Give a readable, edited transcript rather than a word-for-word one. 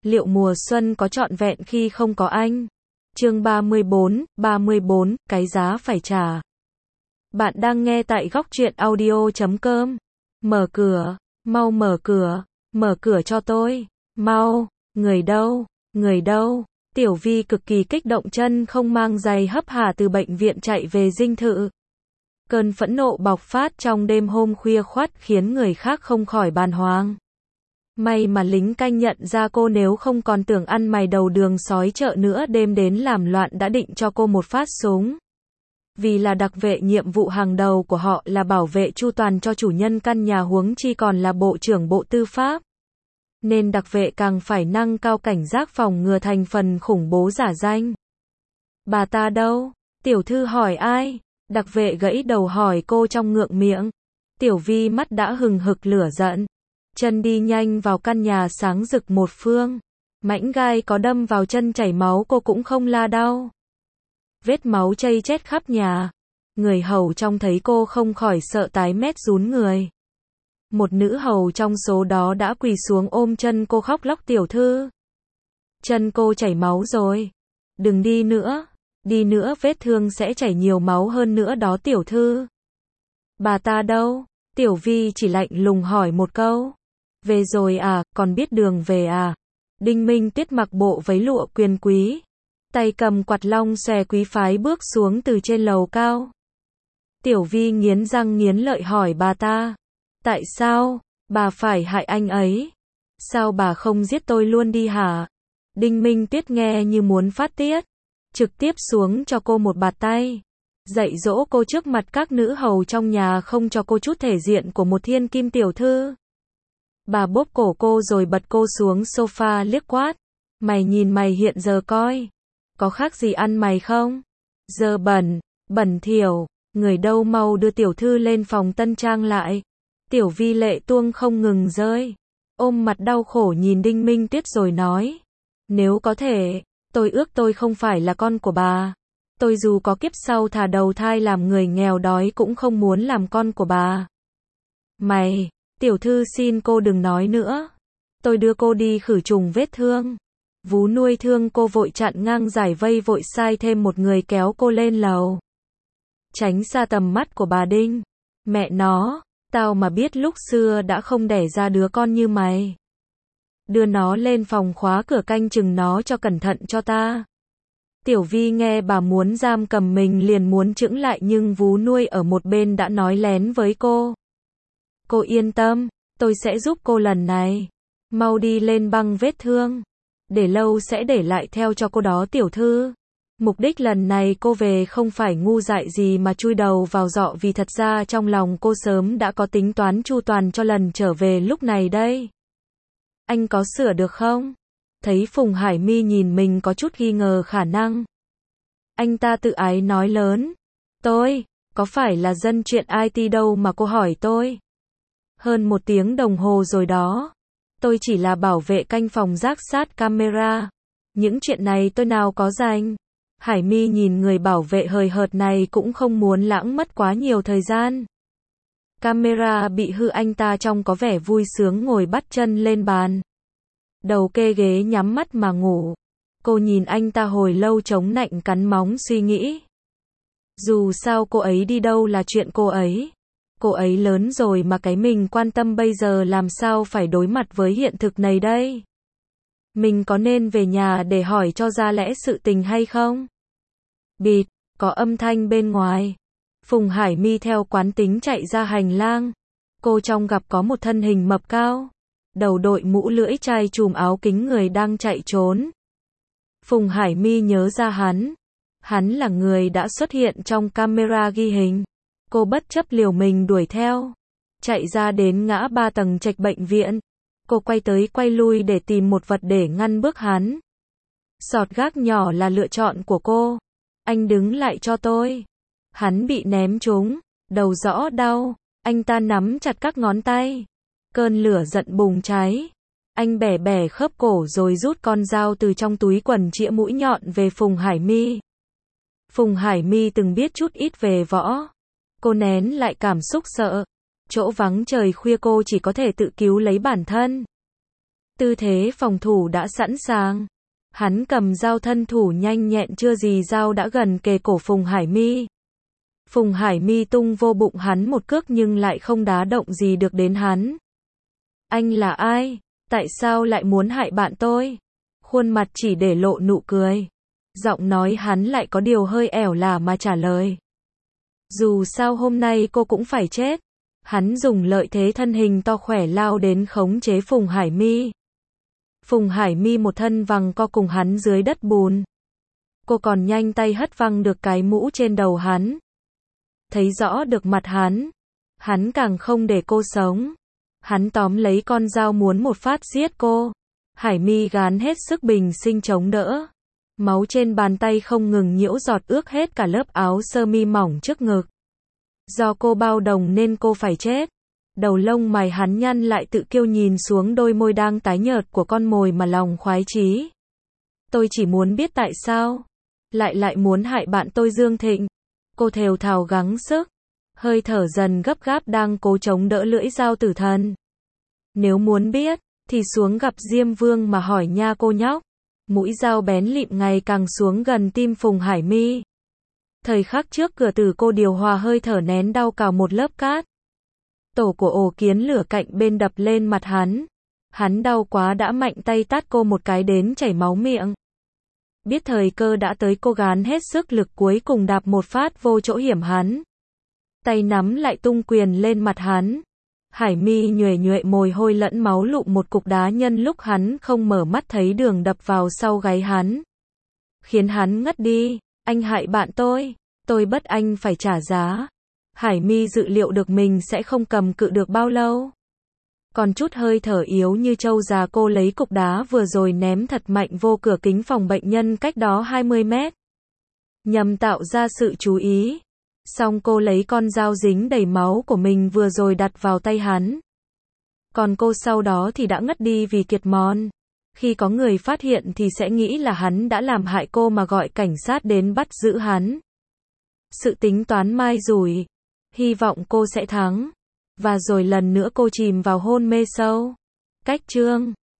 liệu mùa xuân có trọn vẹn khi không có anh? Chương 34, cái giá phải trả. Bạn đang nghe tại góc truyện audio.com. Mở cửa, mau mở cửa cho tôi, mau, người đâu? Tiểu Vi cực kỳ kích động, chân không mang giày hấp hả từ bệnh viện chạy về dinh thự. Cơn phẫn nộ bộc phát trong đêm hôm khuya khoắt khiến người khác không khỏi bàng hoàng. May mà lính canh nhận ra cô, nếu không còn tưởng ăn mày đầu đường sói chợ nữa, đêm đến làm loạn đã định cho cô một phát súng. Vì là đặc vệ, nhiệm vụ hàng đầu của họ là bảo vệ chu toàn cho chủ nhân căn nhà, huống chi còn là Bộ trưởng Bộ Tư pháp. Nên đặc vệ càng phải nâng cao cảnh giác, phòng ngừa thành phần khủng bố giả danh. Bà ta đâu? Tiểu thư hỏi ai? Đặc vệ gãy đầu hỏi cô trong ngượng miệng. Tiểu Vi mắt đã hừng hực lửa giận, chân đi nhanh vào căn nhà sáng rực một phương. Mảnh gai có đâm vào chân chảy máu, cô cũng không la đau. Vết máu chây chét khắp nhà. Người hầu trông thấy cô không khỏi sợ tái mét rún người. Một nữ hầu trong số đó đã quỳ xuống ôm chân cô khóc lóc. Tiểu thư, chân cô chảy máu rồi. Đừng đi nữa vết thương sẽ chảy nhiều máu hơn nữa đó tiểu thư. Bà ta đâu? Tiểu Vi chỉ lạnh lùng hỏi một câu. Về rồi à, còn biết đường về à? Đinh Minh Tuyết mặc bộ váy lụa quyền quý, tay cầm quạt long xòe quý phái bước xuống từ trên lầu cao. Tiểu Vi nghiến răng nghiến lợi hỏi bà ta. Tại sao? Bà phải hại anh ấy? Sao bà không giết tôi luôn đi hả? Đinh Minh Tuyết nghe như muốn phát tiết, trực tiếp xuống cho cô một bạt tay, dạy dỗ cô trước mặt các nữ hầu trong nhà, không cho cô chút thể diện của một thiên kim tiểu thư. Bà bóp cổ cô rồi bật cô xuống sofa liếc quát. Mày nhìn mày hiện giờ coi, có khác gì ăn mày không? Dơ bẩn thỉu, người đâu, mau đưa tiểu thư lên phòng tân trang lại. Tiểu Vi lệ tuông không ngừng rơi, ôm mặt đau khổ nhìn Đinh Minh Tuyết rồi nói. Nếu có thể, tôi ước tôi không phải là con của bà. Tôi dù có kiếp sau thà đầu thai làm người nghèo đói cũng không muốn làm con của bà. Mày, tiểu thư xin cô đừng nói nữa. Tôi đưa cô đi khử trùng vết thương. Vú nuôi thương cô vội chặn ngang giải vây, vội sai thêm một người kéo cô lên lầu, tránh xa tầm mắt của bà Đinh. Mẹ nó, tao mà biết lúc xưa đã không đẻ ra đứa con như mày. Đưa nó lên phòng, khóa cửa, canh chừng nó cho cẩn thận cho ta. Tiểu Vi nghe bà muốn giam cầm mình liền muốn chững lại, nhưng vú nuôi ở một bên đã nói lén với cô. Cô yên tâm, tôi sẽ giúp cô lần này. Mau đi lên băng vết thương, để lâu sẽ để lại theo cho cô đó tiểu thư. Mục đích lần này cô về không phải ngu dại gì mà chui đầu vào giọ, vì thật ra trong lòng cô sớm đã có tính toán chu toàn cho lần trở về lúc này đây. Anh có sửa được không? Thấy Phùng Hải My nhìn mình có chút nghi ngờ khả năng, anh ta tự ái nói lớn. Tôi, có phải là dân chuyện IT đâu mà cô hỏi tôi? Hơn 1 tiếng đồng hồ rồi đó. Tôi chỉ là bảo vệ canh phòng giám sát camera. Những chuyện này tôi nào có rành. Hải My nhìn người bảo vệ hời hợt này cũng không muốn lãng mất quá nhiều thời gian. Camera bị hư, anh ta trông có vẻ vui sướng ngồi bắt chân lên bàn, đầu kê ghế nhắm mắt mà ngủ. Cô nhìn anh ta hồi lâu chống nạnh cắn móng suy nghĩ. Dù sao cô ấy đi đâu là chuyện cô ấy. Cô ấy lớn rồi mà cái mình quan tâm bây giờ làm sao phải đối mặt với hiện thực này đây? Mình có nên về nhà để hỏi cho ra lẽ sự tình hay không? Bịt, có âm thanh bên ngoài. Phùng Hải My theo quán tính chạy ra hành lang. Cô trông gặp có một thân hình mập cao, đầu đội mũ lưỡi chai, trùm áo kính người đang chạy trốn. Phùng Hải My nhớ ra hắn là người đã xuất hiện trong camera ghi hình. Cô bất chấp liều mình đuổi theo, chạy ra đến ngã 3 tầng trệt bệnh viện. Cô quay tới quay lui để tìm một vật để ngăn bước hắn. Sọt gác nhỏ là lựa chọn của cô. Anh đứng lại cho tôi. Hắn bị ném trúng, đầu rõ đau, anh ta nắm chặt các ngón tay. Cơn lửa giận bùng cháy. Anh bẻ khớp cổ rồi rút con dao từ trong túi quần, chĩa mũi nhọn về Phùng Hải My. Phùng Hải My từng biết chút ít về võ. Cô nén lại cảm xúc sợ. Chỗ vắng trời khuya cô chỉ có thể tự cứu lấy bản thân. Tư thế phòng thủ đã sẵn sàng. Hắn cầm dao thân thủ nhanh nhẹn, chưa gì dao đã gần kề cổ Phùng Hải My. Phùng Hải My tung vô bụng hắn một cước nhưng lại không đá động gì được đến hắn. Anh là ai? Tại sao lại muốn hại bạn tôi? Khuôn mặt chỉ để lộ nụ cười. Giọng nói hắn lại có điều hơi ẻo lả mà trả lời. Dù sao hôm nay cô cũng phải chết. Hắn dùng lợi thế thân hình to khỏe lao đến khống chế Phùng Hải My. Phùng Hải My một thân vằng co cùng hắn dưới đất bùn. Cô còn nhanh tay hất văng được cái mũ trên đầu hắn. Thấy rõ được mặt hắn càng không để cô sống. Hắn tóm lấy con dao muốn một phát giết cô. Hải My gán hết sức bình sinh chống đỡ. Máu trên bàn tay không ngừng nhiễu giọt ướt hết cả lớp áo sơ mi mỏng trước ngực. Do cô bao đồng nên cô phải chết. Đầu lông mày hắn nhăn lại, tự kiêu nhìn xuống đôi môi đang tái nhợt của con mồi mà lòng khoái chí. Tôi chỉ muốn biết tại sao lại muốn hại bạn tôi Dương Thịnh. Cô thều thào gắng sức, hơi thở dần gấp gáp đang cố chống đỡ lưỡi dao tử thần. Nếu muốn biết thì xuống gặp Diêm Vương mà hỏi nha cô nhóc. Mũi dao bén lịm ngày càng xuống gần tim Phùng Hải My. Thời khắc trước cửa tử cô điều hòa hơi thở nén đau cào một lớp cát. Tổ của ổ kiến lửa cạnh bên đập lên mặt hắn. Hắn đau quá đã mạnh tay tát cô một cái đến chảy máu miệng. Biết thời cơ đã tới, cô gán hết sức lực cuối cùng đạp một phát vô chỗ hiểm hắn. Tay nắm lại tung quyền lên mặt hắn. Hải My nhuệ nhuệ mồ hôi lẫn máu lụm một cục đá nhân lúc hắn không mở mắt thấy đường đập vào sau gáy hắn. Khiến hắn ngất đi. Anh hại bạn tôi bắt anh phải trả giá. Hải My dự liệu được mình sẽ không cầm cự được bao lâu. Còn chút hơi thở yếu như trâu già, cô lấy cục đá vừa rồi ném thật mạnh vô cửa kính phòng bệnh nhân cách đó 20 mét. Nhằm tạo ra sự chú ý. Xong cô lấy con dao dính đầy máu của mình vừa rồi đặt vào tay hắn. Còn cô sau đó thì đã ngất đi vì kiệt mòn. Khi có người phát hiện thì sẽ nghĩ là hắn đã làm hại cô mà gọi cảnh sát đến bắt giữ hắn. Sự tính toán mai rủi. Hy vọng cô sẽ thắng. Và rồi lần nữa cô chìm vào hôn mê sâu. Cách chương